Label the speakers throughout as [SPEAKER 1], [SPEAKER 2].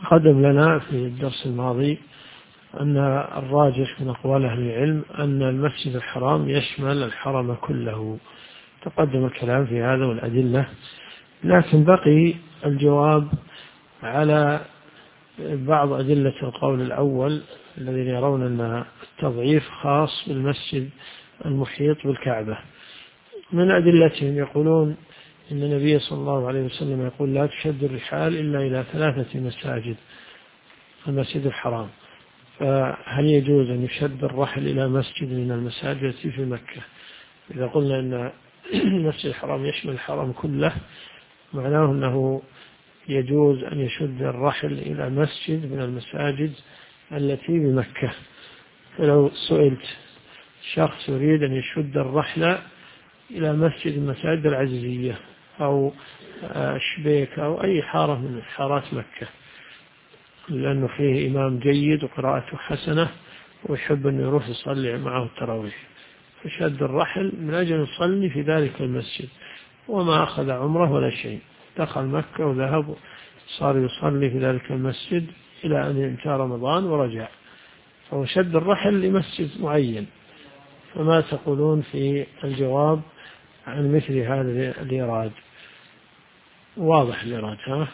[SPEAKER 1] تقدم لنا في الدرس الماضي أن الراجح من أقوال أهل العلم أن المسجد الحرام يشمل الحرم كله. تقدم الكلام في هذا والأدلة، لكن بقي الجواب على بعض أدلة القول الأول الذين يرون أن التضعيف خاص بالمسجد المحيط بالكعبة. من أدلتهم يقولون إن النبي صلى الله عليه وسلم يقول لا تشد الرحال إلا إلى 3 مساجد المسجد الحرام، فهل يجوز أن يشد الرحل إلى مسجد من المساجد في مكة؟ إذا قلنا أن المسجد الحرام يشمل الحرم كله، معناه أنه يجوز أن يشد الرحل إلى مسجد من المساجد التي بمكة. فلو سئلت شخص يريد أن يشد الرحل إلى مسجد المساجد العزيزية أو شبيك أو أي حارة من حارات مكة، لأنه فيه إمام جيد وقراءته حسنة ويحب أن يروح يصلي معه التراويح، فشد الرحل من أجل يصلي في ذلك المسجد، وما أخذ عمره ولا شيء، دخل مكة وذهب صار يصلي في ذلك المسجد إلى أن انتهى رمضان ورجع، فهو شد الرحل لمسجد معين. فما تقولون في الجواب عن مثل هذا الإيراد؟ واضح الإيراد ها؟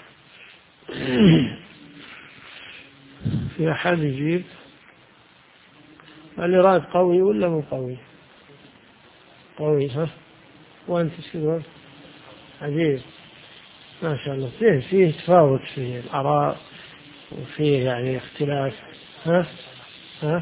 [SPEAKER 1] في أحد يجيب الإيراد قوي ولا مو قوي؟ قوي ها؟ وأنت تقول عجيب ما شاء الله. فيه تفاوت في الآراء وفيه يعني اختلاف. ها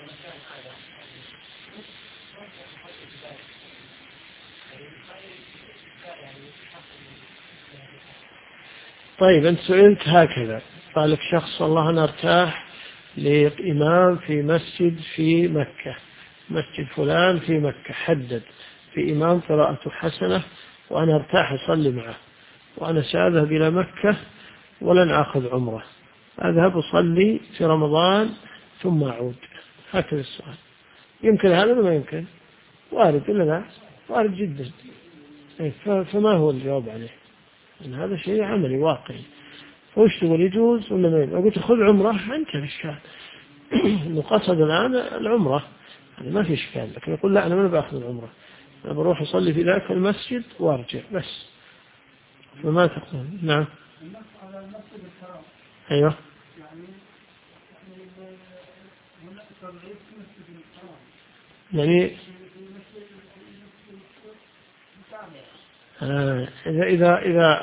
[SPEAKER 1] طيب، أنت سئلت هكذا، قال لك شخص والله أنا ارتاح لإمام في مسجد في مكة، مسجد فلان في مكة، حدد في إمام قراءته حسنة وأنا ارتاح أصلي معه، وأنا سأذهب إلى مكة ولن أخذ عمره، أذهب أصلي في رمضان ثم أعود. هكذا السؤال. يمكن هذا ولا ما يمكن؟ وارد ولا لا؟ وارد جدا. فما هو الجواب عليه؟ إن هذا شيء عملي واقعي. وش تقول، يجوز ولا ما يجوز؟ قلت خذ عمره، أنت في إشكال. إنه قصد الآن العمرة، يعني ما في إشكال، لكن يقول لا أنا ما بأخذ العمرة، أنا بروح أصلي في ذاك المسجد وأرجع بس. فما تقول؟ نعم. أيوه. يعني إذا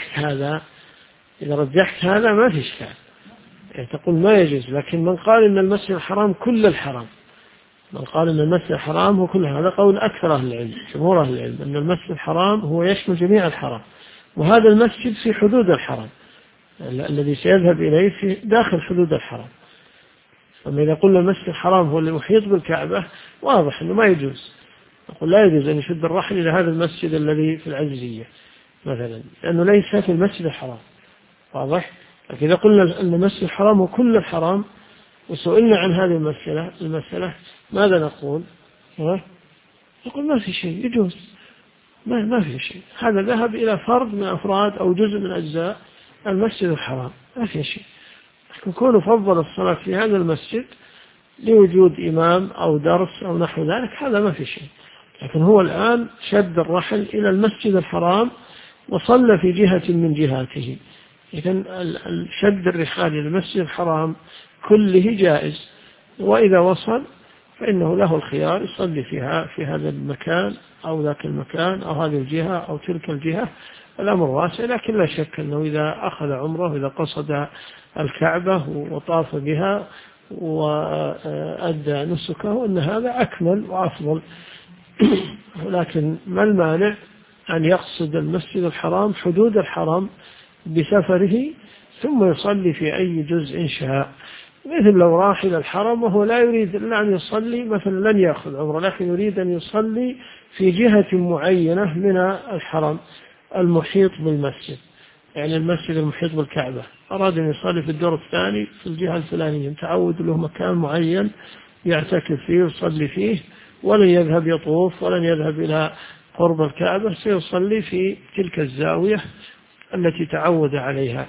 [SPEAKER 1] رجحت هذا ما في إشكال، يعني تقول ما يجوز. لكن من قال إن المسجد الحرام كل الحرام، من قال إن المسجد الحرام هو كل، هذا قول أكثر أهل العلم، جمهور أهل العلم، أن المسجد الحرام هو يشمل جميع الحرام، وهذا المسجد في حدود الحرام الذي سيذهب إليه في داخل حدود الحرام. فما إذا قلنا المسجد الحرام هو اللي محيط بالكعبة، واضح أنه ما يجوز. نقول لا يجوز أن يشد الرحل إلى هذا المسجد الذي في العزيزية مثلا، لأنه ليس في المسجد الحرام، واضح. لكن إذا قلنا أن المسجد الحرام هو كل الحرام وسئلنا عن هذه المسألة ماذا نقول؟ نقول ما في شيء، يجوز، ما في شيء. هذا ذهب إلى فرد من أفراد أو جزء من أجزاء المسجد الحرام، ما في شيء. لكن كونه فضل الصلاة في هذا المسجد لوجود إمام أو درس أو نحو ذلك، هذا ما في شيء. لكن هو الآن شد الرحل إلى المسجد الحرام وصلى في جهة من جهاته. إذن شد الرحال إلى المسجد الحرام كله جائز، وإذا وصل فإنه له الخيار يصلي في هذا المكان أو ذاك المكان أو هذه الجهة أو تلك الجهة، الأمر واسع. لكن لا شك أنه إذا أخذ عمره، إذا قصد الكعبة وطاف بها وأدى نسكه، أن هذا أكمل وأفضل. لكن ما المانع أن يقصد المسجد الحرام حدود الحرم بسفره ثم يصلي في أي جزء شاء؟ مثل لو راح إلى الحرم وهو لا يريد إلا أن يصلي مثلا، لن يأخذ عمره، لكن يريد أن يصلي في جهة معينة من الحرم المحيط بالمسجد، يعني المسجد المحيط بالكعبة، أراد أن يصلي في الدور الثاني في الجهة الفلانية، تعود له مكان معين يعتكف فيه ويصلي فيه، ولن يذهب يطوف ولن يذهب إلى قرب الكعبة، سيصلي في تلك الزاوية التي تعود عليها.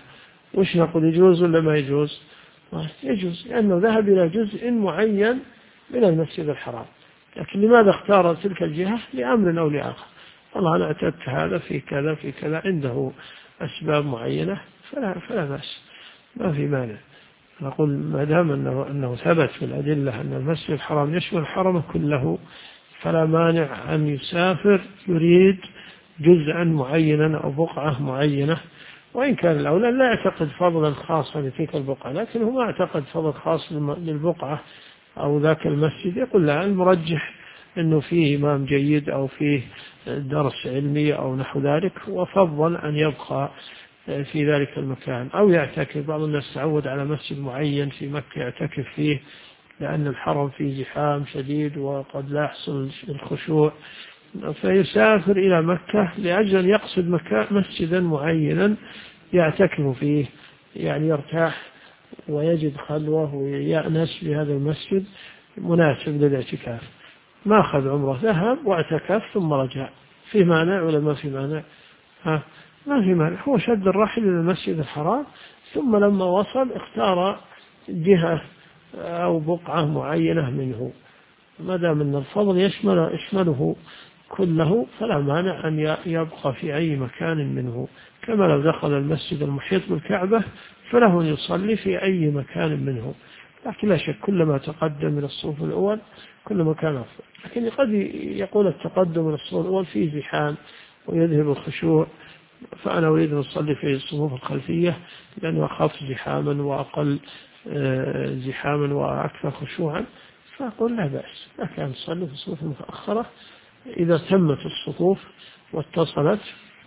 [SPEAKER 1] وش نقول، يجوز ولا ما يجوز؟ يجوز، لأنه ذهب إلى جزء معين من المسجد الحرام. لكن لماذا اختار تلك الجهة؟ لأمر أو لآخر. والله أنا اعتدت هذا في كذا في كذا، عنده أسباب معينة، فلا بأس، ما في مانع. نقول ما دام أنه ثبت في الأدلة أن المسجد الحرام يشمل الحرم كله، فلا مانع أن يسافر يريد جزءا معينا أو بقعة معينة. وإن كان الأولى لا يعتقد فضلا خاصا لتلك البقعة، لكن هو اعتقد فضل خاص للبقعة أو ذاك المسجد، يقول لا، المرجح أنه فيه إمام جيد أو فيه درس علمي أو نحو ذلك، وفضل أن يبقى في ذلك المكان أو يعتكف. بعض الناس تعود على مسجد معين في مكة يعتكف فيه، لأن الحرم فيه زحام شديد وقد لا يحصل الخشوع، فيسافر إلى مكة لأجل أن يقصد مسجدا معينا يعتكف فيه، يعني يرتاح ويجد خلوة ويأنس بهذا المسجد مناسب للاعتكاف. ما أخذ عمره، ذهب واعتكف ثم رجع، في مانع ولا ما في مانع؟ ما في مانع. هو شد الرحل إلى المسجد الحرام، ثم لما وصل اختار جهة أو بقعة معينة منه. ما دام أن الفضل يشمله كله، فلا مانع أن يبقى في أي مكان منه، كما لو دخل المسجد المحيط بالكعبة فله أن يصلي في أي مكان منه. لكن لا شك كلما تقدم من الصف الأول كلما كان أفضل. لكن قد يقول التقدم من الصف الأول فيه زحام ويذهب الخشوع، فأنا أريد أن أصلي في الصفوف الخلفية لأنه أخف زحاما وأقل زحاما وأكثر خشوعا، فأقول لا بأس، لكن أن تصلي في الصفوف المتأخرة إذا تمت الصفوف واتصلت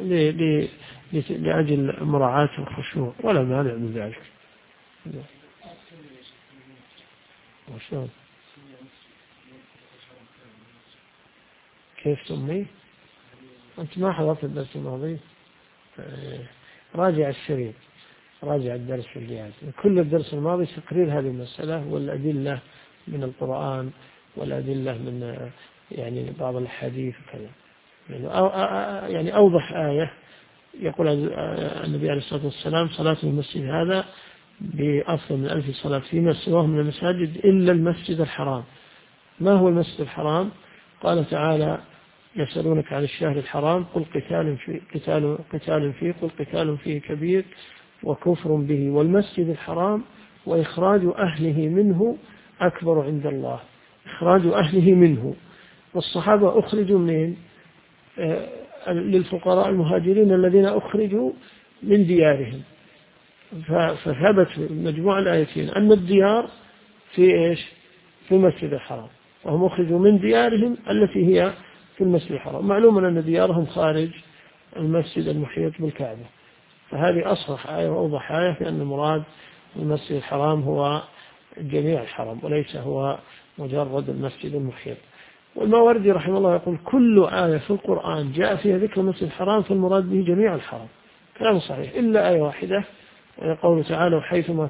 [SPEAKER 1] لأجل مراعاة الخشوع، ولا مانع من ذلك. وشون كيف سمي؟ أنت ما حضرت الدرس الماضي؟ راجع الشريط، راجع الدرس الجاي. كل الدرس الماضي تقرير هذه المسألة والأدلة من القرآن والأدلة من يعني بعض الحديث وكذا. يعني أوضح آية يقول النبي عليه الصلاة والسلام: صلاة المسجد هذا بأفضل من 1000 صلاة فيما سواه من المساجد إلا المسجد الحرام. ما هو المسجد الحرام؟ قال تعالى: يسألونك عن الشهر الحرام قل قتال فيه قل قتال فيه كبير وكفر به والمسجد الحرام وإخراج أهله منه أكبر عند الله. إخراج أهله منه، والصحابة أخرجوا منين؟ للفقراء المهاجرين الذين أخرجوا من ديارهم. فثبت مجموع الآيتين أن الديار في إيش؟ في المسجد الحرام، وهم أخرجوا من ديارهم التي هي في المسجد الحرام. معلوم أن ديارهم خارج المسجد المحيط بالكعبة، فهذه أصرح آية وأوضح آية في أن المراد المسجد الحرام هو جميع الحرم وليس هو مجرد المسجد المحيط. والماوردي رحمه الله يقول: كل آية في القرآن جاء فيها ذكر المسجد الحرام فالمراد به جميع الحرم. كلام صحيح، إلا آية واحدة، قوله تعالى: وحيثما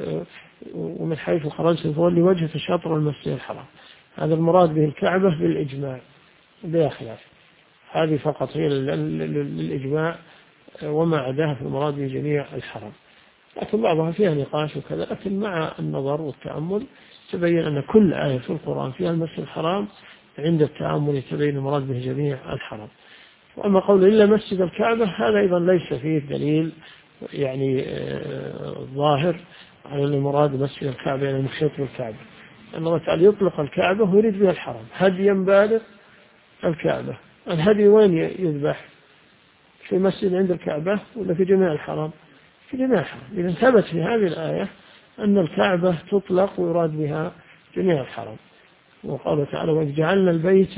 [SPEAKER 1] ومن حيث خرجت فولي وجهك شطر المسجد الحرام. هذا المراد به الكعبة بالإجماع بلا خلاف، هذه فقط هي للإجماع، وما عداها في المراد به جميع الحرم. لكن بعضها فيها نقاش وكذا، لكن مع النظر والتأمل تبين أن كل آية في القرآن فيها المسجد الحرام عند التأمل يتبين المراد به جميع الحرم. وأما قول إلا مسجد الكعبة هذا أيضا ليس فيه دليل يعني ظاهر على المراد مسجد الكعبة يعني المحيط بالكعبة، أن الله تعالى يطلق الكعبة ويريد بها الحرم هديا بالغ الكعبة. الهدي وين يذبح؟ في مسجد عند الكعبة ولا في جميع الحرم؟ في جميع الحرم. إذا ثبت في هذه الآية أن الكعبة تطلق ويراد بها جميع الحرم. وقال تعالى: وإذ جعلنا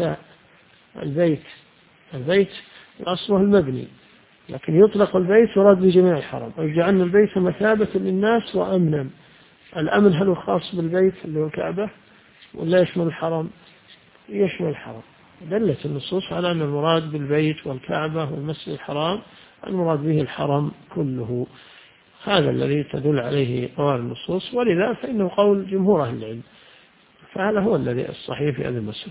[SPEAKER 1] البيت أصله المبني، لكن يطلق البيت يراد بجميع الحرم. وإذ جعلنا البيت مثابة للناس وأمنا. الأمن هل هو خاص بالبيت اللي هو الكعبة ولا يشمل الحرم؟ يشمل الحرم. دلت النصوص على أن المراد بالبيت والكعبة والمسجد الحرام المراد به الحرم كله. هذا الذي تدل عليه قوال النصوص، ولذا فإنه قول جمهور أهل العلم، فهذا هو الذي الصحيح في هذا المسألة.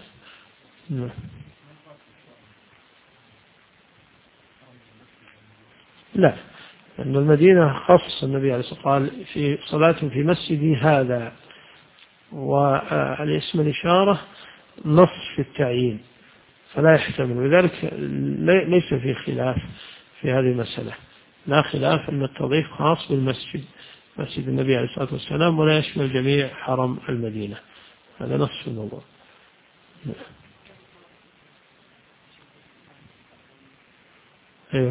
[SPEAKER 1] لا، أن المدينة خص النبي عليه الصلاة والسلام قال في صلاة في مسجدي هذا، والاسم الإشارة نص في التعيين فلا يحتمل، ولذلك ليس في خلاف في هذه المسألة، لا خلاف أن التضعيف خاص بالمسجد، مسجد النبي عليه الصلاة والسلام، ولا يشمل جميع حرم المدينة. هذا نص في الموضوع. أيوه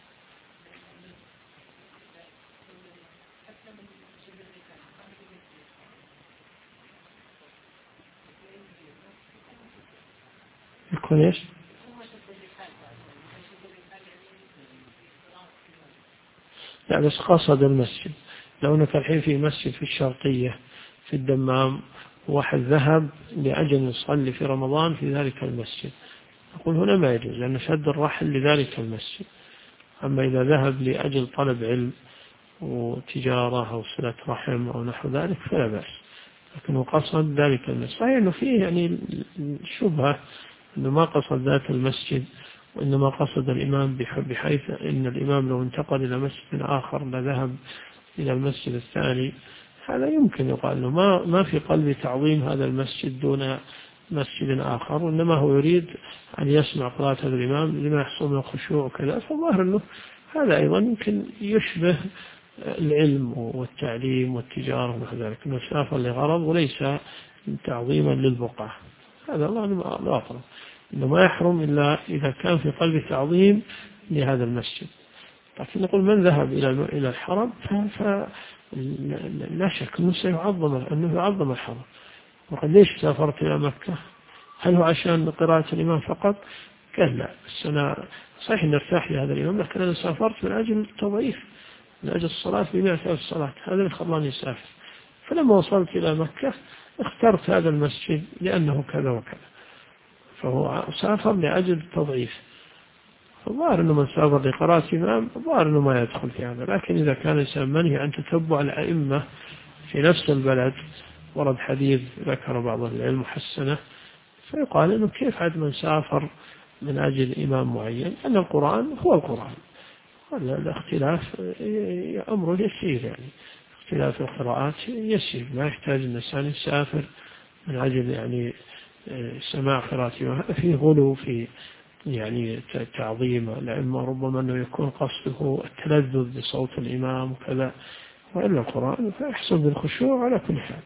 [SPEAKER 1] يكون إيش؟ لا بس قصد المسجد. لو أنك الحين في مسجد في الشرقية في الدمام، واحد ذهب لأجل يصلي في رمضان في ذلك المسجد، أقول هنا ما يجوز لأن شد الرحل لذلك المسجد. أما إذا ذهب لأجل طلب علم وتجارة أو صلة رحم أو نحو ذلك فلا بأس، لكنه قصد ذلك المسجد. صحيح أنه فيه يعني شبهة أنه ما قصد ذات المسجد، وإنما قصد الإمام بحيث أن الإمام لو انتقل إلى مسجد آخر لذهب إلى المسجد الثاني. هذا يمكن يقال له ما في قلب تعظيم هذا المسجد دون مسجد آخر، وإنما هو يريد أن يسمع قراءة هذا الإمام لما يحصل من الخشوع وكذا. فالظاهر أنه هذا أيضا يمكن يشبه العلم والتعليم والتجارة ونحو ذلك، أنه سافر لغرض وليس تعظيما للبقعة. هذا الله لا أطلع أنه ما يحرم إلا إذا كان في قلب تعظيم لهذا المسجد. لكن نقول من ذهب إلى الحرم فلا شك أنه يعظم الحرم. وقد ليش سافرت إلى مكة؟ هل هو عشان قراءة الإمام فقط؟ قال لا، بس أنا صحيح نرتاح لهذا الإمام، لكن أنا سافرت من أجل التضعيف، من أجل الصلاة ب100,000 صلاة، هذا اللي خلاني أسافر. فلما وصلت إلى مكة اخترت هذا المسجد لأنه كذا وكذا، فهو سافر لأجل التضعيف. فالظاهر أنه من سافر لقراءة إمام الظاهر أنه ما يدخل في هذا. لكن إذا كان الإنسان منهي عن تتبع الأئمة في نفس البلد، ورد حديث ذكر بعض العلم محسنة، فيقال أنه كيف عاد من سافر من أجل إمام معين، أن القرآن هو القرآن، الاختلاف أمر يسير، يعني اختلاف القراءات يسير، ما يحتاج الإنسان يسافر من أجل يعني سماع قراءته. هذا فيه غلو في يعني تعظيم الأئمة، ربما أنه يكون قصده التلذذ بصوت الإمام وكذا، وإلا القرآن فيحصل بالخشوع على كل حال.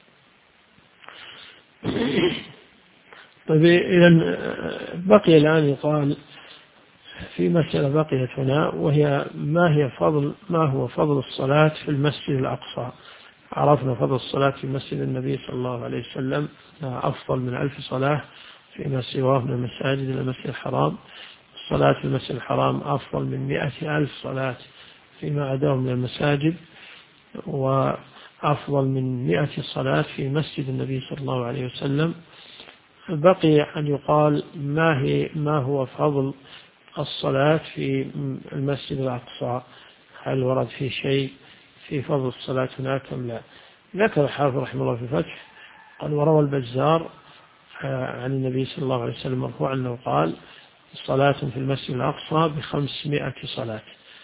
[SPEAKER 1] طيب إذا بقي الآن يقال في مسألة بقيت هنا، وهي ما هو فضل الصلاة في المسجد الأقصى. عرفنا فضل الصلاة في مسجد النبي صلى الله عليه وسلم أفضل من 1000 صلاة فيما سواه من المساجد إلى المسجد الحرام. الصلاة في المسجد الحرام أفضل من 100,000 صلاة فيما عداه من المساجد، وأفضل من 100 صلاة في مسجد النبي صلى الله عليه وسلم. بقي أن يقال ما هو فضل الصلاة في المسجد الأقصى، هل ورد في شيء في فضل الصلاة هناك أم لا؟ ذكر الحافظ رحمه الله في الفتح قال وروى البزار عن النبي صلى الله عليه وسلم مرفوعا أنه قال صلاة في المسجد الأقصى ب500 صلاة.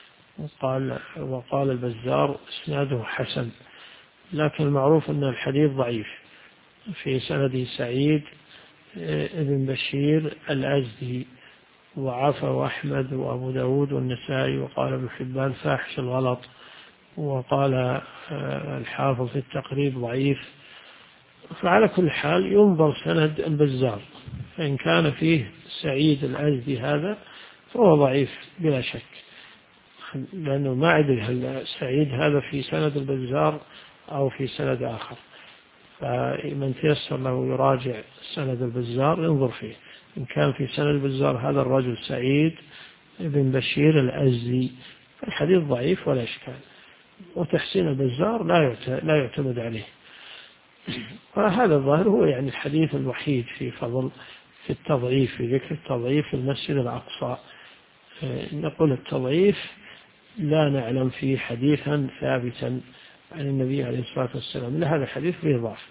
[SPEAKER 1] وقال البزار اسناده حسن، لكن المعروف أن الحديث ضعيف، في سنده سعيد ابن بشير الأزدي، وعفى أحمد وأبو داود والنسائي، وقال ابن حبان فاحش الغلط، وقال الحافظ في التقريب ضعيف. فعلى كل حال ينظر سند البزار، فإن كان فيه سعيد الأزدي هذا فهو ضعيف بلا شك، لأنه ما أدري هل سعيد هذا في سند البزار أو في سند آخر، فمن تيسر له يراجع سند البزار ينظر فيه. إن كان في سند البزار هذا الرجل سعيد ابن بشير الأزدي فالحديث ضعيف ولا إشكال، وتحسين البزار لا يعتمد عليه. وهذا الظاهر هو يعني الحديث الوحيد في فضل في التضعيف، في ذكر التضعيف في المسجد الأقصى. نقول التضعيف لا نعلم فيه حديثا ثابتا عن النبي عليه الصلاة والسلام، هذا الحديث فيه ضعف.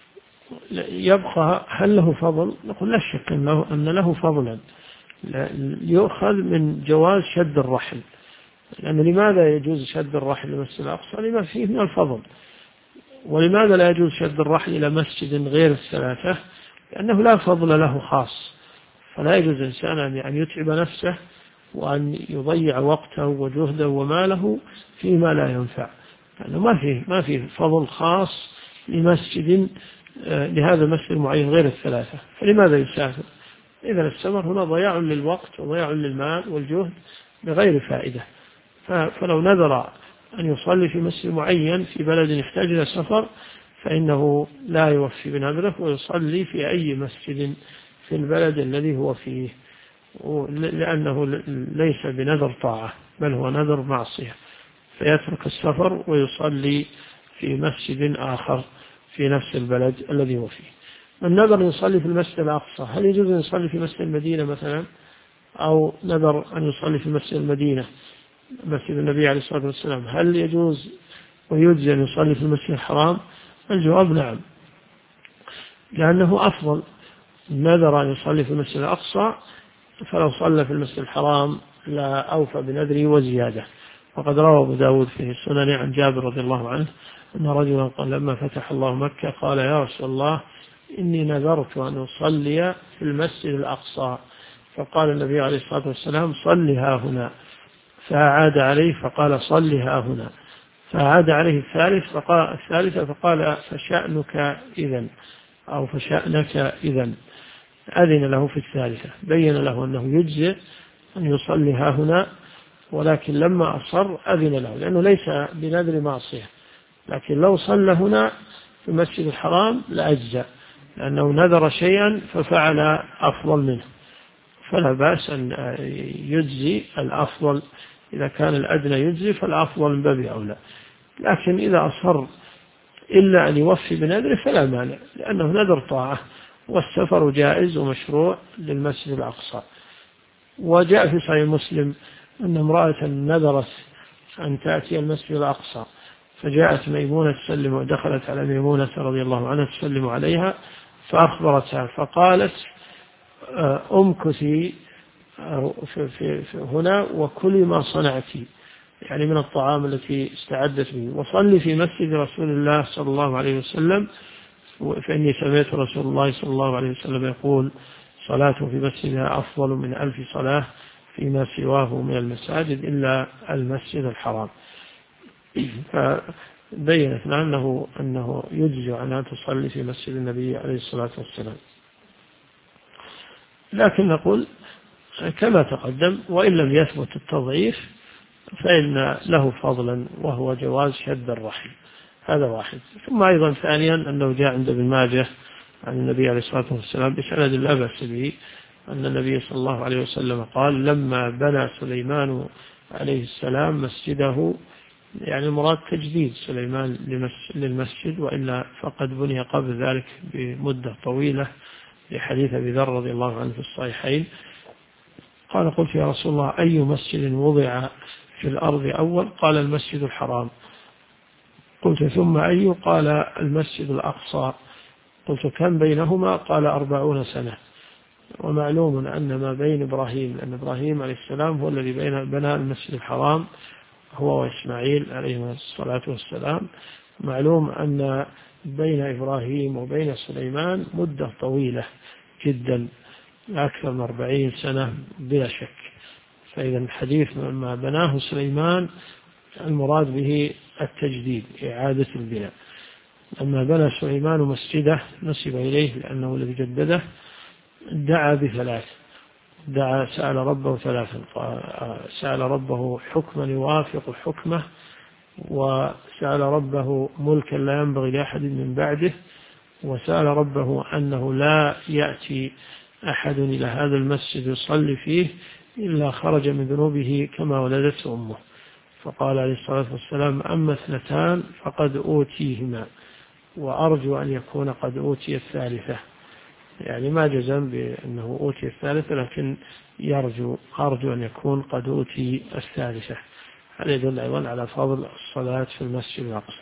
[SPEAKER 1] يبقى هل له فضل؟ نقول لا شك أن له فضلا، يؤخذ من جواز شد الرحل، لأن لماذا يجوز شد الرحل للمسجد الأقصى؟ لما فيه من الفضل. ولماذا لا يجوز شد الرحل إلى مسجد غير الثلاثة؟ لأنه لا فضل له خاص، فلا يجوز إنسان أن يتعب نفسه وأن يضيع وقته وجهده وماله فيما لا ينفع، لأنه ما فيه فضل خاص لمسجد، لهذا المسجد المعين غير الثلاثة، فلماذا يسافر؟ إذا السفر هنا ضياع للوقت وضياع للمال والجهد بغير فائدة. فلو نذر أن يصلي في مسجد معين في بلد يحتاج إلى سفر فإنه لا يوفي بنذره ويصلي في أي مسجد في البلد الذي هو فيه، لأنه ليس بنذر طاعة بل هو نذر معصية، فيترك السفر ويصلي في مسجد آخر في نفس البلد الذي هو فيه. من نذر يصلي في المسجد الأقصى، هل يجوز أن يصلي في مسجد المدينة مثلا، أو نذر أن يصلي في مسجد المدينة مسجد النبي عليه الصلاة والسلام، هل يجوز ويجزي أن يصلي في المسجد الحرام؟ الجواب نعم، لأنه أفضل. نذر أن يصلي في المسجد الأقصى، فلو صلى في المسجد الحرام لا أوفى بنذره وزيادة. وقد روى أبو داود في السنن عن جابر رضي الله عنه أن رجلا قال لما فتح الله مكة قال يا رسول الله إني نذرت أن أصلي في المسجد الأقصى، فقال النبي عليه الصلاة والسلام صل ها هنا، فأعاد عليه فقال صل ها هنا، فأعاد عليه الثالثة فقال فشأنك إذن، أو فشأنك إذن، أذن له في الثالثة، بين له أنه يجزئ أن يصلي ها هنا، ولكن لما أصر أذن له لأنه ليس بنذر معصية، لكن لو صلى هنا في المسجد الحرام لأجزأ، لأنه نذر شيئا ففعل أفضل منه، فلا بأس أن يجزي الأفضل، إذا كان الأدنى يجزي فالأفضل من باب أولى. لكن إذا أصر إلا أن يوفي بنذره فلا مانع، لأنه نذر طاعة، والسفر جائز ومشروع للمسجد الأقصى. وجاء في صحيح مسلم أن امرأة نذرت أن تأتي المسجد الأقصى، فجاءت ميمونة تسلم، ودخلت على ميمونة رضي الله عنها تسلم عليها، فأخبرتها فقالت أمكثي في هنا وكلي ما صنعتي، يعني من الطعام التي استعدت به، وصلي في مسجد رسول الله صلى الله عليه وسلم، فإني سمعت رسول الله صلى الله عليه وسلم يقول صلاة في مسجدها أفضل من 1000 صلاة فيما سواه من المساجد إلا المسجد الحرام. فبينت أنه يجزي عن أن تصلي في مسجد النبي عليه الصلاة والسلام. لكن نقول كما تقدم، وإن لم يثبت التضعيف فإن له فضلا وهو جواز شد الرحل، هذا واحد. ثم أيضا ثانيا أنه جاء عند ابن ماجه عن النبي عليه الصلاة والسلام بسند لا بأس به أن النبي صلى الله عليه وسلم قال لما بنى سليمان عليه السلام مسجده، يعني المراد تجديد سليمان للمسجد، وإلا فقد بني قبل ذلك بمدة طويلة، لحديث أبي ذر رضي الله عنه في الصحيحين قال قلت يا رسول الله أي مسجد وضع في الأرض أول؟ قال المسجد الحرام. قلت ثم أي؟ قال المسجد الأقصى. قلت كم بينهما؟ قال 40 سنة. ومعلوم أن ما بين إبراهيم، أن إبراهيم عليه السلام هو الذي بنى المسجد الحرام هو وإسماعيل عليه الصلاة والسلام، معلوم أن بين إبراهيم وبين سليمان مدة طويلة جدا أكثر من 40 سنة بلا شك. فإذا الحديث ما بناه سليمان المراد به التجديد، إعادة البناء. لما بنى سليمان مسجده نسب إليه لأنه الذي جدده، دعا بثلاث، سأل ربه ثلاثا، سأل ربه حكما يوافق حكمه، وسأل ربه ملكا لا ينبغي لأحد من بعده، وسأل ربه أنه لا يأتي أحد إلى هذا المسجد يصلي فيه إلا خرج من ذنوبه كما ولدته أمه. فقال عليه الصلاة والسلام أما 2 فقد أوتيهما، وأرجو أن يكون قد أوتي الثالثة، يعني ما جزم بأنه أوتي الثالثة، لكن أرجو أن يكون قد أوتي الثالثة. هذا يدل أيضا على فضل الصلاة في المسجد الأقصى.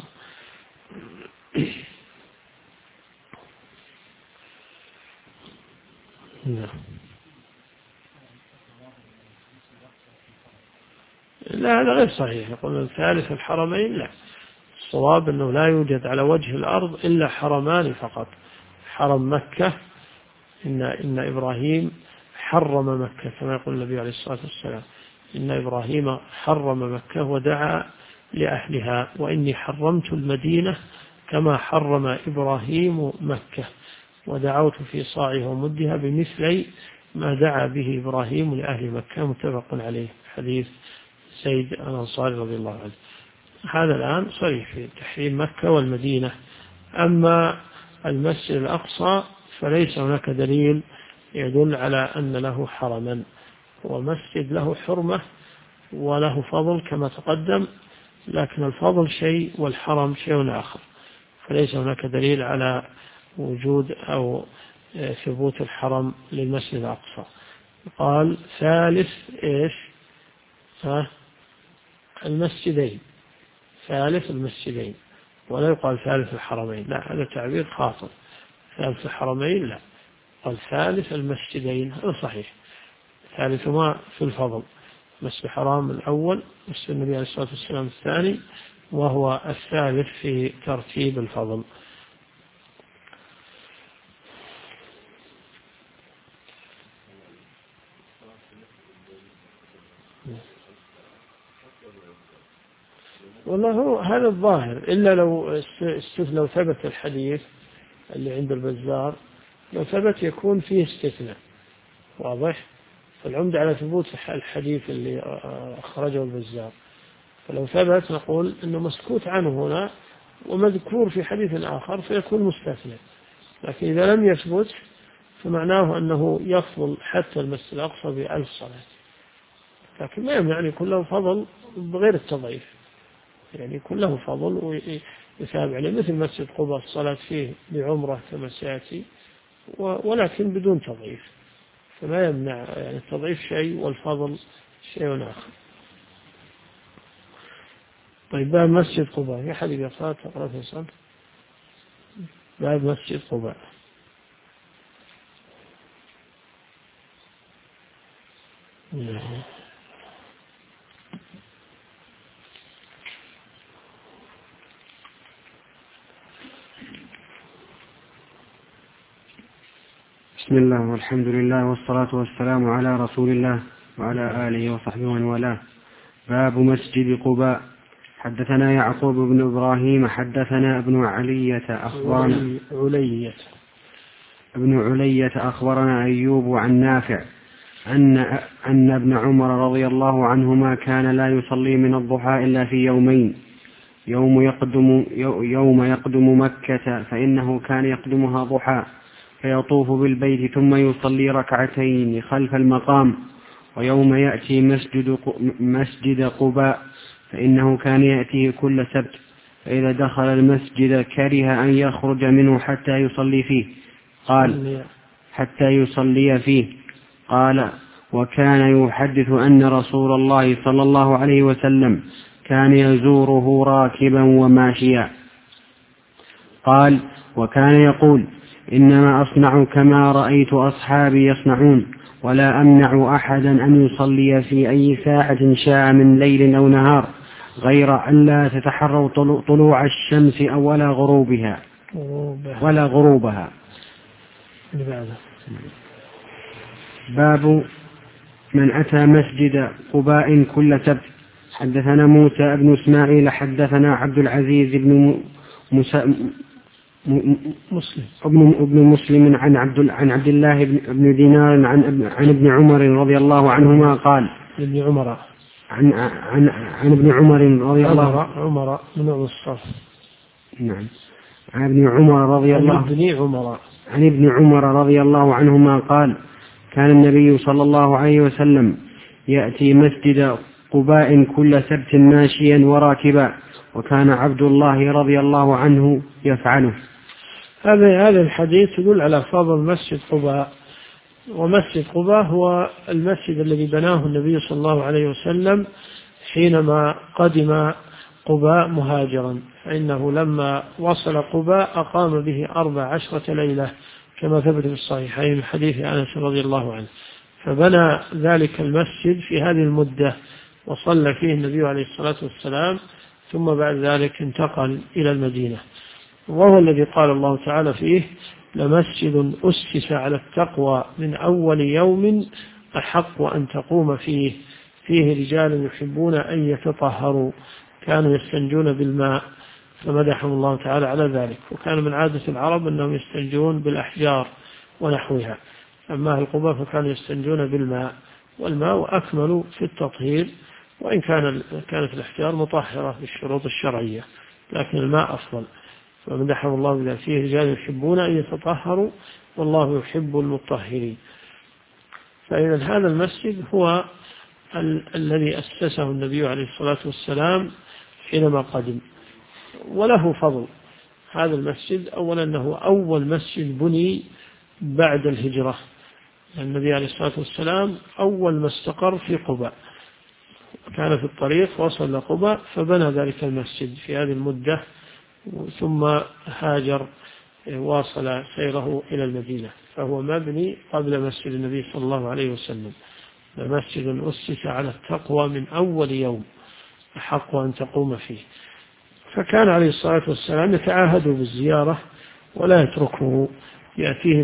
[SPEAKER 1] لا هذا غير صحيح. يقول ثالث الحرمين، لا، الصواب أنه لا يوجد على وجه الأرض إلا حرمان فقط، حرم مكة. إن إبراهيم حرم مكة كما يقول النبي عليه الصلاة والسلام، إن إبراهيم حرم مكة ودعا لأهلها، وإني حرمت المدينة كما حرم إبراهيم مكة، ودعوت في صاعها ومدها بمثل ما دعا به إبراهيم لأهل مكة. متفق عليه، حديث سيد الأنصاري رضي الله عنه. هذا الآن صريح في تحريم مكة والمدينة. أما المسجد الأقصى فليس هناك دليل يدل على أن له حرما، ومسجد له حرمة وله فضل كما تقدم، لكن الفضل شيء والحرم شيء آخر، فليس هناك دليل على وجود أو ثبوت الحرم للمسجد الأقصى. قال ثالث إيش؟ المسجدين، ثالث المسجدين، ولا يقال ثالث الحرمين، لا، هذا تعبير خاطئ. ثالث الحرمين لا، قال ثالث المسجدين، هذا صحيح، ثالثهما في الفضل، مسجد الحرام الأول، مسجد النبي عليه الصلاة والسلام الثاني، وهو الثالث في ترتيب الفضل. والله هو هذا الظاهر، إلا لو ثبت الحديث اللي عند البزار، لو ثبت يكون فيه استثناء واضح، فالعمد على ثبوت الحديث اللي أخرجه البزار، فلو ثبت نقول أنه مسكوت عنه هنا ومذكور في حديث آخر فيكون مستثنى، لكن إذا لم يثبت فمعناه أنه يفضل حتى المسجد الأقصى ب1000 صلاة، لكن ما يمنع أن يكون له فضل بغير التضعيف، يعني يكون له فضل ويثاب عليه، مثل مسجد قباء الصلاة فيه بعمرة كما سيأتي، ولكن بدون تضعيف، فما يمنع يعني التضعيف شيء والفضل شيء آخر. طيب باب مسجد قباء، في أحد يقرأ تقرأ في صنف باب مسجد قباء.
[SPEAKER 2] بسم الله والحمد لله والصلاة والسلام على رسول الله وعلى آله وصحبه ومن والاه. باب مسجد قباء. حدثنا يعقوب بن إبراهيم حدثنا ابن علية أخبرنا أيوب عن نافع أن ابن عمر رضي الله عنهما كان لا يصلي من الضحى إلا في يومين، يوم يقدم مكة فإنه كان يقدمها ضحى فيطوف بالبيت ثم يصلي ركعتين خلف المقام، ويوم يأتي مسجد قباء فإنه كان يأتيه كل سبت، فإذا دخل المسجد كره أن يخرج منه حتى يصلي فيه. قال وكان يحدث أن رسول الله صلى الله عليه وسلم كان يزوره راكبا وماشيا. قال وكان يقول إنما أصنع كما رأيت أصحابي يصنعون، ولا أمنع أحدا أن يصلي في أي ساعة شاء من ليل أو نهار، غير أن لا تتحروا طلوع الشمس ولا غروبها. باب من أتى مسجد قباء كل سبت. حدثنا موسى بن إسماعيل حدثنا عبد العزيز بن ابن مسلم عن عبد الله بن دينار عن ابن عمر رضي الله عنهما قال
[SPEAKER 1] ابن عمر
[SPEAKER 2] عن ابن عمر رضي الله
[SPEAKER 1] عمر من الصف
[SPEAKER 2] نعم عن ابن عمر رضي الله عنهما قال كان النبي صلى الله عليه وسلم يأتي مسجد قباء كل سبت ماشيا وراكبا، وكان عبد الله رضي الله عنه يفعله.
[SPEAKER 1] هذا الحديث يدل على فضل مسجد قباء، ومسجد قباء هو المسجد الذي بناه النبي صلى الله عليه وسلم حينما قدم قباء مهاجرا، فإنه لما وصل قباء أقام به 14 ليلة كما ثبت في الصحيحين من حديث أنس رضي الله عنه، فبنى ذلك المسجد في هذه المدة وصلى فيه النبي عليه الصلاة والسلام، ثم بعد ذلك انتقل إلى المدينة. وهو الذي قال الله تعالى فيه: لمسجد أسس على التقوى من أول يوم أحق أن تقوم فيه رجال يحبون أن يتطهروا كانوا يستنجون بالماء، فمدحهم الله تعالى على ذلك. وكان من عادة العرب أنهم يستنجون بالأحجار ونحوها، أما أهل قباء فكانوا يستنجون بالماء، والماء أكمل في التطهير، وإن كانت الأحجار مطهرة بالشروط الشرعية، لكن الماء أفضل. فمدحهم الله بذلك: فيه رجال يحبون أن يتطهروا والله يحب المطهرين. فإذا هذا المسجد هو الذي أسسه النبي عليه الصلاة والسلام حينما قدم، وله فضل. هذا المسجد أولا أنه أول مسجد بني بعد الهجرة. النبي عليه الصلاة والسلام أول ما استقر في قباء، كان في الطريق وصل لقباء فبنى ذلك المسجد في هذه المدة، ثم هاجر واصل سيره إلى المدينة، فهو مبني قبل مسجد النبي صلى الله عليه وسلم. مسجد أسس على التقوى من أول يوم أحق أن تقوم فيه. فكان عليه الصلاة والسلام يتعاهد بالزيارة ولا يتركه، يأتيه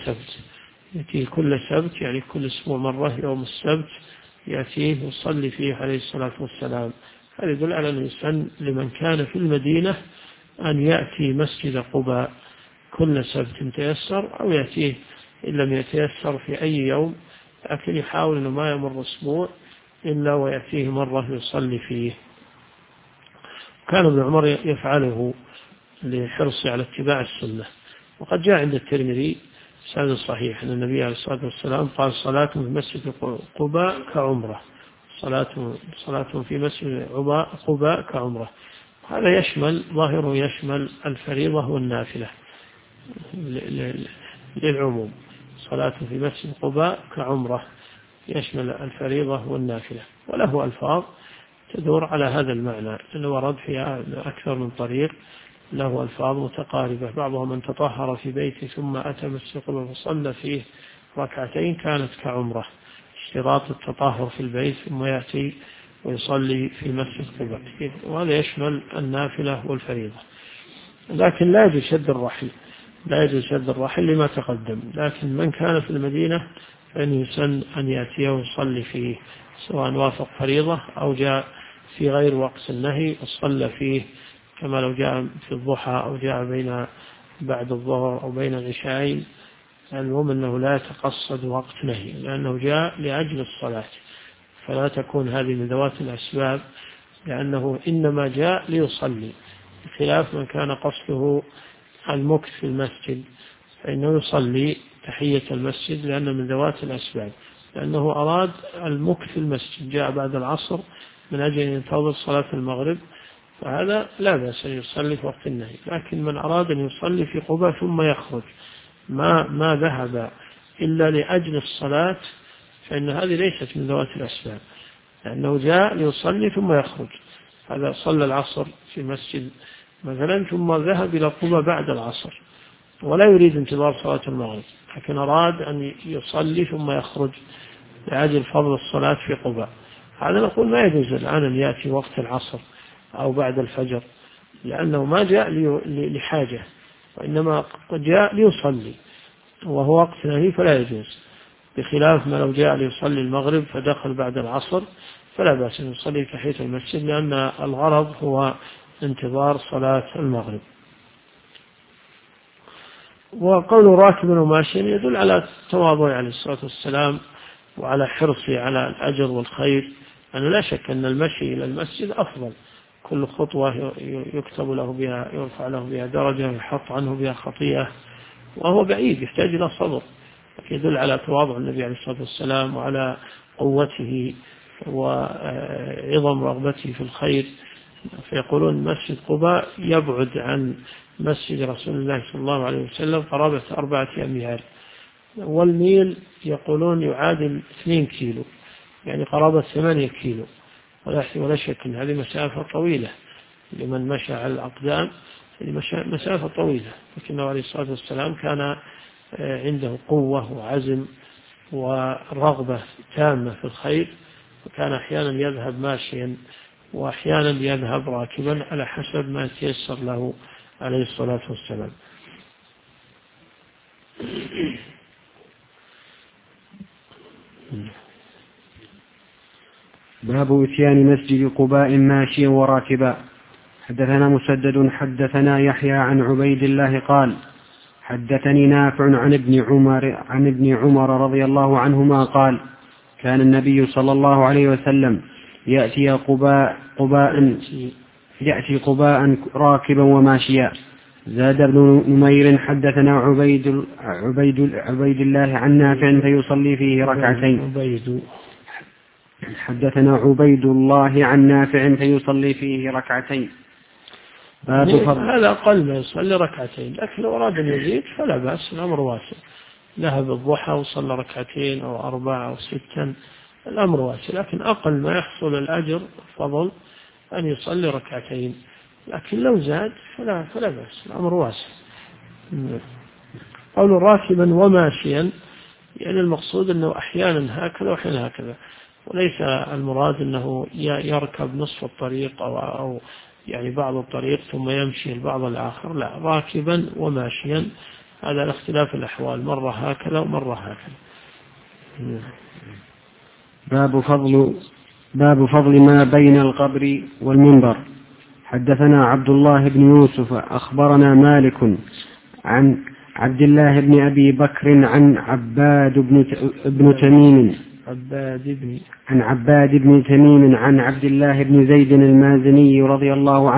[SPEAKER 1] كل سبت، يعني كل أسبوع مرة يوم السبت يأتيه ويصلي فيه عليه الصلاة والسلام. هذا يدل على أنه يسن لمن كان في المدينة أن يأتي مسجد قباء كل سبت تيسر، أو يأتيه إن لم يتيسر في أي يوم، لكن يحاول أنه ما يمر أسبوع إلا ويأتيه مرة يصلي فيه. كان ابن عمر يفعله لحرصه على اتباع السنة. وقد جاء عند الترمذي سند صحيح أن النبي عليه الصلاة والسلام قال: صلاة في مسجد قباء كعمرة، صلاة في مسجد قباء كعمرة. هذا يشمل، ظاهره يشمل الفريضة والنافلة للعموم. صلاة في مسجد قباء كعمرة يشمل الفريضة والنافلة، وله ألفاظ تدور على هذا المعنى، أنه ورد فيها أكثر من طريق، له ألفاظ متقاربة. بعضهم: من تطهر في بيته ثم أتى مسجد قباء فصلى فيه ركعتين كانت كعمرة، اشتراط التطهر في البيت ثم يأتي ويصلي في مسجد قباء، وهذا يشمل النافلة والفريضة. لكن لا يجوز شد الرحل لما تقدم. لكن من كان في المدينة فإنه يسن أن يأتيه ويصلي فيه، سواء وافق فريضة أو جاء في غير وقت النهي وصلى فيه، كما لو جاء في الضحى أو جاء بعد الظهر أو بين العشاءين. المهم أنه لا يتقصد وقت نهي، لأنه جاء لأجل الصلاة، فلا تكون هذه من ذوات الأسباب، لأنه إنما جاء ليصلي، بخلاف من كان قصده المكث في المسجد فإنه يصلي تحية المسجد، لأنه من ذوات الأسباب، لأنه أراد المكث في المسجد، جاء بعد العصر من أجل أن ينتظر صلاة المغرب، فهذا لا بأس أن يصلي في وقت النهي. لكن من أراد أن يصلي في قباء ثم يخرج ما ذهب إلا لأجل الصلاة، فإن هذه ليست من ذوات الأسباب، لأنه جاء ليصلي ثم يخرج. هذا صلى العصر في مسجد مثلا ثم ذهب إلى قباء بعد العصر ولا يريد انتظار صلاة المغرب، لكن أراد أن يصلي ثم يخرج لأجل فضل الصلاة في قباء، هذا نقول ما يجوز الآن أن يأتي وقت العصر أو بعد الفجر، لأنه ما جاء لحاجة، وإنما جاء ليصلي وهو وقت نهي فلا يجوز. بخلاف ما لو جاء ليصلي المغرب فدخل بعد العصر فلا بأس أن يصلي تحية المسجد، لأن الغرض هو انتظار صلاة المغرب. وقول راكب وماشي يدل على التواضع عليه الصلاة والسلام وعلى حرصه على الأجر والخير، أنه لا شك أن المشي إلى المسجد أفضل، كل خطوة يكتب له بها، يرفع له بها درجة، يحط عنه بها خطيئة، وهو بعيد يحتاج إلى صبر. يدل على تواضع النبي عليه الصلاة والسلام وعلى قوته وعظم رغبته في الخير. فيقولون مسجد قباء يبعد عن مسجد رسول الله صلى الله عليه وسلم قرابة 4 أميال، والميل يقولون يعادل 2 كيلو، يعني قرابة 8 كيلو، ولا شك أن هذه مسافة طويلة لمن مشى على الأقدام، هذه مسافة طويلة، لكنه عليه الصلاة والسلام كان عنده قوة وعزم ورغبة تامة في الخير، وكان أحيانا يذهب ماشيا وأحيانا يذهب راكبا على حسب ما تيسر له عليه الصلاة والسلام.
[SPEAKER 2] باب إتيان مسجد قباء ماشيا وراكبا. حدثنا مسدد حدثنا يحيى عن عبيد الله قال حدثني نافع عن ابن عمر رضي الله عنهما قال كان النبي صلى الله عليه وسلم يأتي قباء راكبا وماشيا. زاد ابن نمير حدثنا عبيد الله عن نافع فيصلي فيه ركعتين. حدثنا عبيد الله عن نافع فيصلي فيه ركعتين.
[SPEAKER 1] هذا أقل ما يصلي ركعتين، لكن لو أراد أن يزيد فلا بأس، الأمر واسع. ذهب الضحى وصلى ركعتين أو 4 أو 6، الأمر واسع، لكن أقل ما يحصل الأجر فضل أن يصلي ركعتين، لكن لو زاد فلا بأس، الأمر واسع. قول راكبا وماشيا يعني المقصود أنه أحيانا هكذا وأحيانا هكذا، وليس المراد أنه يركب نصف الطريق أو يعني بعض الطريق ثم يمشي البعض الآخر، لا، راكبا وماشيا، هذا الاختلاف الأحوال، مرة هكذا ومرة هكذا.
[SPEAKER 2] باب فضل ما بين القبر والمنبر. حدثنا عبد الله بن يوسف أخبرنا مالك عن عبد الله بن أبي بكر عن عباد بن تميم عن عبد الله بن زيد المازني رضي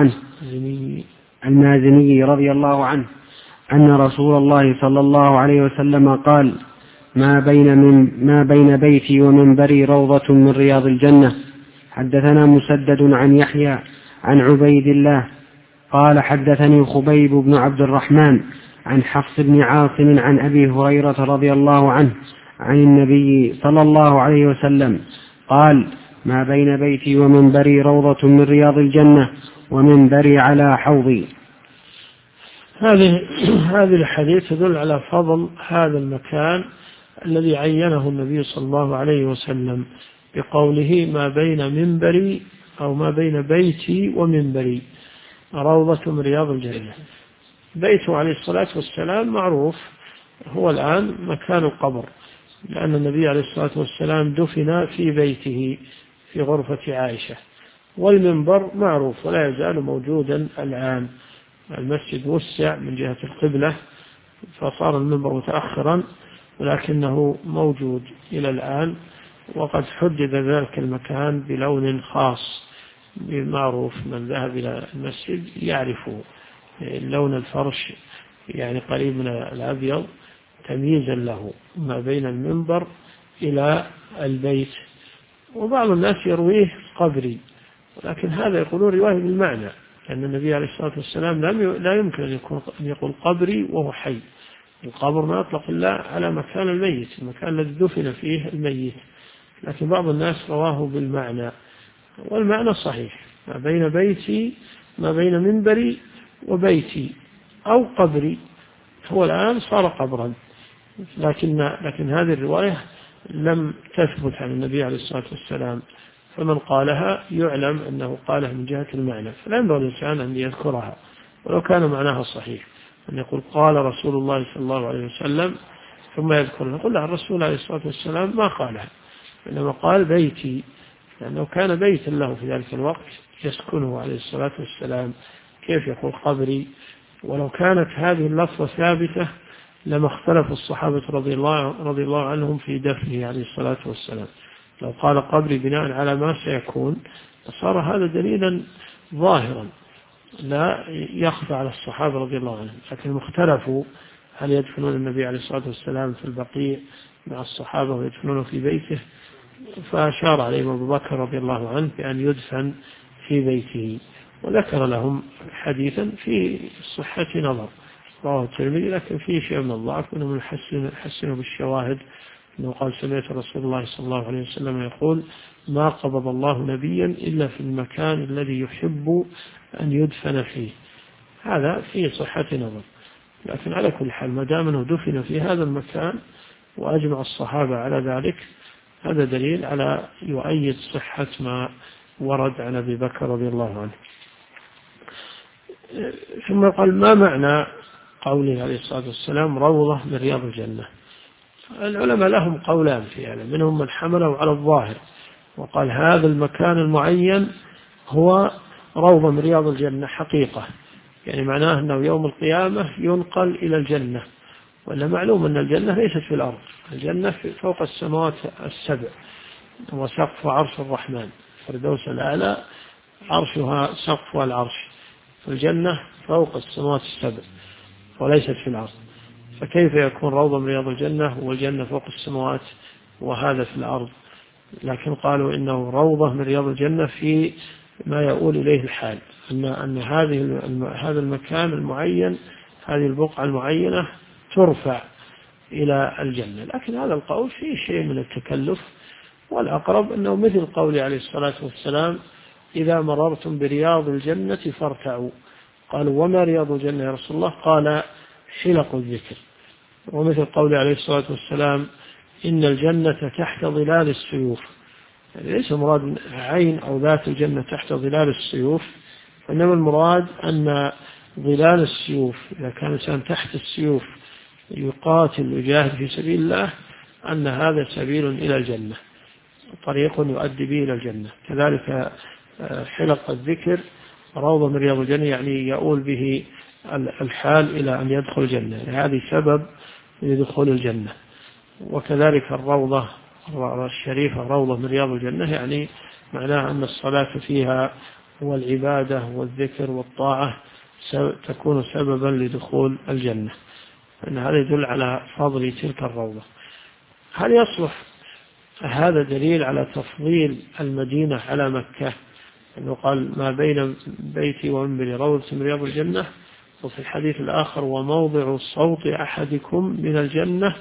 [SPEAKER 2] الله عنه أن رسول الله صلى الله عليه وسلم قال ما بين بيتي ومنبري روضة من رياض الجنة. حدثنا مسدد عن يحيى عن عبيد الله قال حدثني خبيب بن عبد الرحمن عن حفص بن عاصم عن أبي هريرة رضي الله عنه عن النبي صلى الله عليه وسلم قال ما بين بيتي ومنبري روضة من رياض الجنة ومنبري على حوضي.
[SPEAKER 1] هذه الحديث تدل على فضل هذا المكان الذي عينه النبي صلى الله عليه وسلم بقوله ما بين منبري أو ما بين بيتي ومنبري روضة من رياض الجنة. بيته عليه الصلاة والسلام معروف هو الآن مكان القبر، لأن النبي عليه الصلاة والسلام دفن في بيته في غرفة عائشة. والمنبر معروف ولا يزال موجودا الآن، المسجد وسع من جهة القبلة فصار المنبر متأخرا، ولكنه موجود إلى الآن، وقد حدد ذلك المكان بلون خاص معروف، من ذهب إلى المسجد يعرف لون الفرش يعني قريب من الأبيض تمييزا له ما بين المنبر إلى البيت. وبعض الناس يرويه قبري، ولكن هذا يقولون رواية بالمعنى، لأن النبي عليه الصلاة والسلام لا يمكن أن يقول قبري وهو حي. القبر ما يطلق إلا على مكان الميت، المكان الذي دفن فيه الميت، لكن بعض الناس رواه بالمعنى، والمعنى صحيح، ما بين منبري وبيتي أو قبري، هو الآن صار قبرا، لكن هذه الرواية لم تثبت عن النبي عليه الصلاة والسلام، فمن قالها يعلم أنه قالها من جهة المعنى، فلا ينبغي الإنسان أن يذكرها ولو كان معناها صحيح، أن يقول قال رسول الله صلى الله عليه وسلم ثم يذكرها، نقول له الرسول عليه الصلاة والسلام ما قالها، إنما قال بيتي، لأنه كان بيتا له في ذلك الوقت يسكنه عليه الصلاة والسلام، كيف يقول قبري؟ ولو كانت هذه اللفظة ثابتة لما اختلف الصحابة رضي الله عنهم في دفنه عليه الصلاة والسلام. لو قال قبري بناء على ما سيكون صار هذا دليلا ظاهرا لا يخفى على الصحابة رضي الله عنهم، لكن اختلفوا هل يدفنون النبي عليه الصلاة والسلام في البقيع مع الصحابة ويدفنونه في بيته، فأشار عليهم أبو بكر رضي الله عنه بأن يدفن في بيته، وذكر لهم حديثا في صحة نظر رواه الترمذي، لكن فيه شيء من الضعف، أنه يحسن بالشواهد، أنه قال سمعت رسول الله صلى الله عليه وسلم يقول ما قبض الله نبيا إلا في المكان الذي يحب أن يدفن فيه، هذا فيه صحة نظر، لكن على كل حال ما دام أنه دفن في هذا المكان وأجمع الصحابة على ذلك، هذا دليل على يؤيد صحة ما ورد عن أبي بكر رضي الله عنه. ثم قال: ما معنى قوله عليه الصلاة والسلام روضة من رياض الجنة؟ العلماء لهم قولان في هذا، منهم من حمله على الظاهر وقال هذا المكان المعين هو روضة من رياض الجنة حقيقة، يعني معناه أنه يوم القيامة ينقل إلى الجنة، ولا معلوم أن الجنة ليست في الأرض، الجنة فوق السماوات السبع، وسقف عرش الرحمن، فردوس الأعلى عرشها سقف العرش، فالجنة فوق السماوات السبع وليست في الأرض، فكيف يكون روضة من رياض الجنة والجنة فوق السماوات وهذا في الأرض؟ لكن قالوا إنه روضة من رياض الجنة في ما يؤول إليه الحال، أن هذا المكان المعين، هذه البقعة المعينة ترفع إلى الجنة. لكن هذا القول فيه شيء من التكلف، والأقرب أنه مثل قول عليه الصلاة والسلام: إذا مررتم برياض الجنة فارتعوا. قالوا: وما رياض الجنة يا رسول الله؟ قال: حلق الذكر. ومثل قول عليه الصلاة والسلام: إن الجنة تحت ظلال السيوف. يعني ليس مراد عين أو ذات الجنة تحت ظلال السيوف، وإنما المراد أن ظلال السيوف، إذا كان الإنسان تحت السيوف يقاتل ويجاهد في سبيل الله، أن هذا سبيل إلى الجنة، طريق يؤدي به إلى الجنة. كذلك حلق الذكر روضة من رياض الجنة، يعني يؤول به الحال إلى أن يدخل الجنة، يعني هذه سبب لدخول الجنة. وكذلك الروضة الشريفة روضة من رياض الجنة، يعني معناها أن الصلاة فيها والعبادة والذكر والطاعة تكون سببا لدخول الجنة، أن هذا يدل على فضل تلك الروضة. هل يصلح هذا دليل على تفضيل المدينة على مكة؟ أنه قال: ما بين بيتي ومنبري روضة من رياض الجنة، وفي الحديث الآخر: وموضع صوت أحدكم من الجنة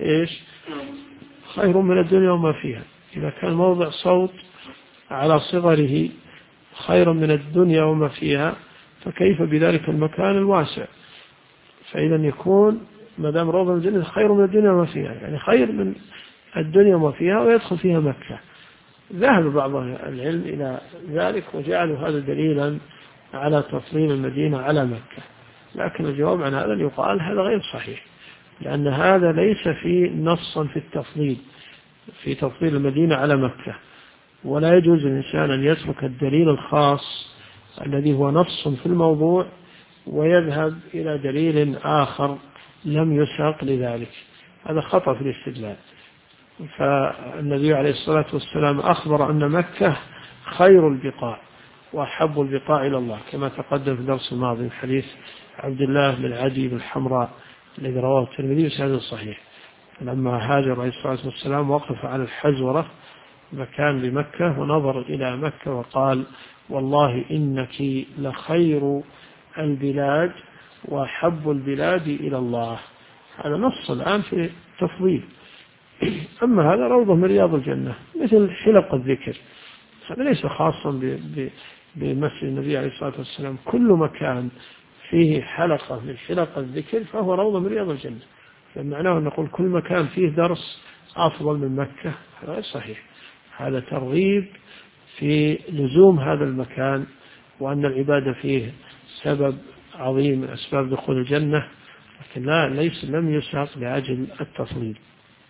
[SPEAKER 1] خير من الدنيا وما فيها. إذا كان موضع صوت على صغره خير من الدنيا وما فيها، فكيف بذلك المكان الواسع؟ فإذا يكون ما دام روضة من الجنة خير من الدنيا وما فيها، يعني خير من الدنيا وما فيها، ويدخل فيها مكة. ذهب بعض العلم إلى ذلك وجعلوا هذا دليلا على تفضيل المدينة على مكة، لكن الجواب عن هذا يقال هذا غير صحيح، لأن هذا ليس فيه نصا في التفضيل، في تفضيل المدينة على مكة، ولا يجوز للإنسان أن يترك الدليل الخاص الذي هو نص في الموضوع ويذهب إلى دليل آخر لم يساق لذلك، هذا خطأ في الاستدلال. فالنبي عليه الصلاة والسلام أخبر أن مكة خير البقاع وأحب البقاع إلى الله، كما تقدم في الدرس الماضي من حديث عبد الله بن عدي بن حمراء الذي رواه الترمذي بسند صحيح. لما هاجر عليه الصلاة والسلام وقف على الحزورة مكان بمكة ونظر إلى مكة وقال: والله إنك لخير البلاد وأحب البلاد إلى الله. هذا نص الآن في تفضيل. أما هذا روضة من رياض الجنة مثل حلق الذكر، هذا ليس خاصا بمسجد النبي عليه الصلاة والسلام، كل مكان فيه حلقة من حلق الذكر فهو روضة من رياض الجنة. فمعناه أن نقول كل مكان فيه درس أفضل من مكة، هذا غير صحيح، هذا ترغيب في لزوم هذا المكان، وأن العبادة فيه سبب عظيم من أسباب دخول الجنة، لكن لم يساق لأجل التفضيل.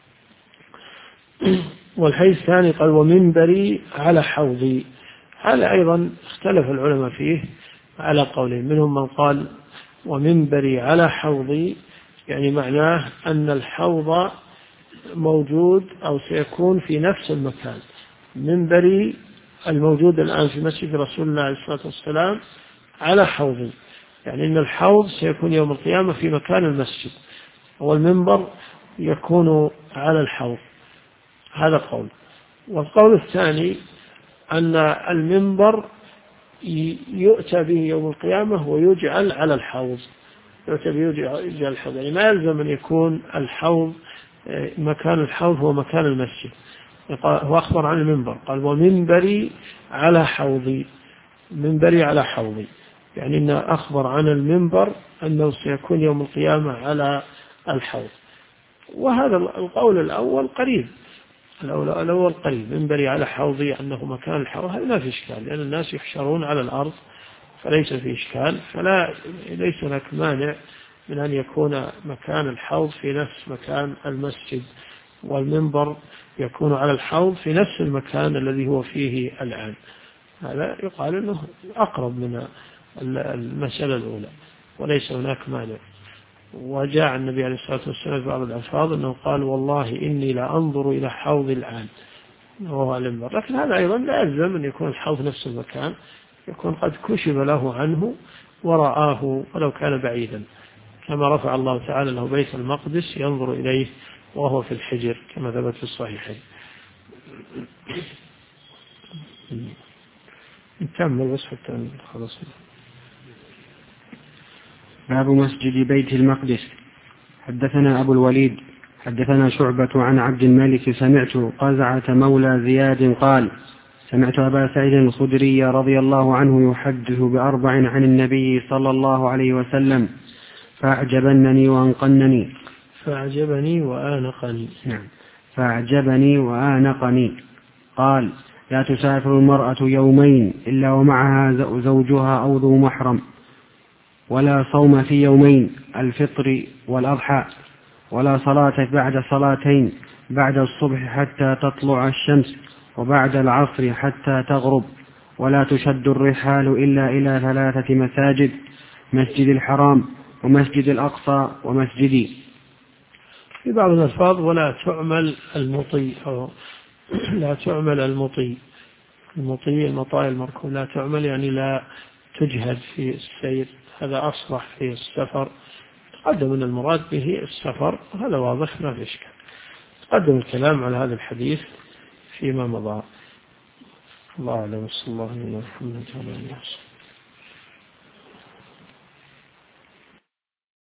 [SPEAKER 1] والحديث الثاني قال: ومنبري على حوضي. هذا أيضا اختلف العلماء فيه على قولين، منهم من قال: ومنبري على حوضي، يعني معناه أن الحوض موجود أو سيكون في نفس المكان. منبري الموجود الآن في مسجد رسول الله عليه الصلاة والسلام على حوضي، يعني أن الحوض سيكون يوم القيامة في مكان المسجد، والمنبر يكون على الحوض. هذا قول. والقول الثاني أن المنبر يؤتى به يوم القيامة ويجعل على الحوض، يؤتى به يجعل الحوض، يعني ما يلزم أن يكون الحوض مكان الحوض هو مكان المسجد. هو أخبر عن المنبر قال: ومنبري على حوضي، منبري على حوضي، يعني أنه أخبر عن المنبر أنه سيكون يوم القيامة على الحوض. وهذا القول الأول قريب، الأول قريب منبري على حوضي أنه مكان الحوض، هذا ما في إشكال، لأن الناس يحشرون على الأرض فليس في إشكال، ليس هناك مانع من أن يكون مكان الحوض في نفس مكان المسجد، والمنبر يكون على الحوض في نفس المكان الذي هو فيه الآن. هذا يقال أنه أقرب من المسألة الأولى وليس هناك مانع. وجاء النبي عليه الصلاة والسلام في بعض الألفاظ أنه قال والله إني لأنظر إلى حوض الآن وهو المنبر، لكن هذا أيضا لا يلزم أن يكون الحوض نفس المكان، يكون قد كشف له عنه ورآه ولو كان بعيدا، كما رفع الله تعالى له بيت المقدس ينظر إليه وهو في الحجر كما ثبت في الصحيحين. نكمل بس حتى خلاص.
[SPEAKER 2] باب مسجد بيت المقدس. حدثنا أبو الوليد حدثنا شعبة عن عبد الملك سمعت قزعة مولى زياد قال سمعت أبا سعيد الخدري رضي الله عنه يحدث بأربع عن النبي صلى الله عليه وسلم فأعجبني وأنقنني. فأعجبني وآنقني. قال لا تسافر المرأة يومين إلا ومعها زوجها أو ذو محرم، ولا صوم في يومين الفطر والأضحى، ولا صلاة بعد صلاتين، بعد الصبح حتى تطلع الشمس، وبعد العصر حتى تغرب، ولا تشد الرحال إلا إلى 3 مساجد: مسجد الحرام ومسجد الأقصى ومسجدي.
[SPEAKER 1] في بعض الألفاظ ولا تعمل المطي، أو لا تعمل المطي المطايا المركوب لا تعمل، يعني لا تجهد في السير، هذا أصلح في السفر. تقدم من المراد به السفر، هذا واضح ما في إشكال. تقدم الكلام على هذا الحديث فيما مضى. الله أعلم. صلى الله عليه وسلم.